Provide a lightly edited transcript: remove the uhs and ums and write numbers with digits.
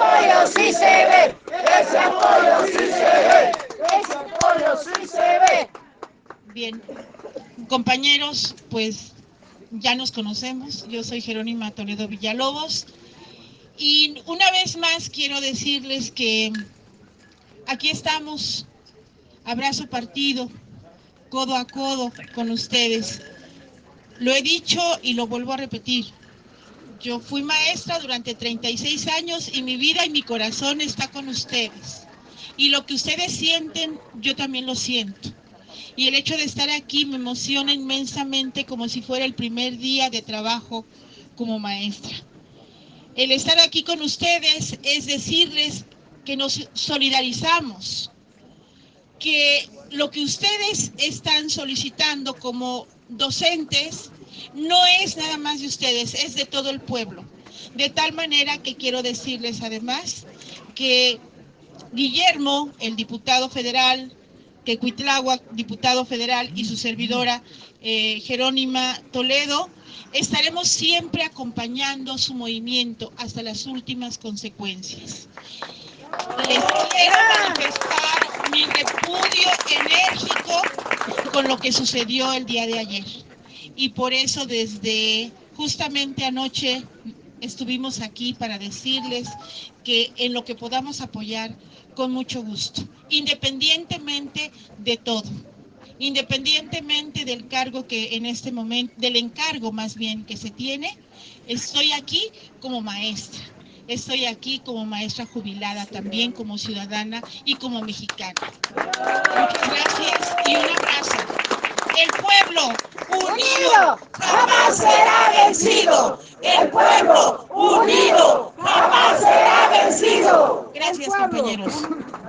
apoyo sí se ve, ese apoyo sí se ve, ese apoyo sí se ve. Bien, compañeros, pues ya nos conocemos. Yo soy Jerónima Toledo Villalobos y una vez más quiero decirles que aquí estamos, abrazo partido, codo a codo con ustedes. Lo he dicho y lo vuelvo a repetir. Yo fui maestra durante 36 años y mi vida y mi corazón está con ustedes. Y lo que ustedes sienten, yo también lo siento. Y el hecho de estar aquí me emociona inmensamente como si fuera el primer día de trabajo como maestra. El estar aquí con ustedes es decirles que nos solidarizamos, que lo que ustedes están solicitando como docentes no es nada más de ustedes, es de todo el pueblo. De tal manera que quiero decirles además que Guillermo, el diputado federal, que Cuitláhuac, diputado federal, y su servidora Jerónima Toledo, estaremos siempre acompañando su movimiento hasta las últimas consecuencias. Les quiero manifestar mi repudio enérgico con lo que sucedió el día de ayer. Y por eso desde justamente anoche estuvimos aquí para decirles que en lo que podamos apoyar, con mucho gusto, independientemente de todo, independientemente del cargo que en este momento, del encargo más bien que se tiene, estoy aquí como maestra. Estoy aquí como maestra jubilada, también como ciudadana y como mexicana. Muchas gracias y un abrazo. El pueblo unido jamás será vencido. El pueblo unido jamás será vencido. Gracias, compañeros.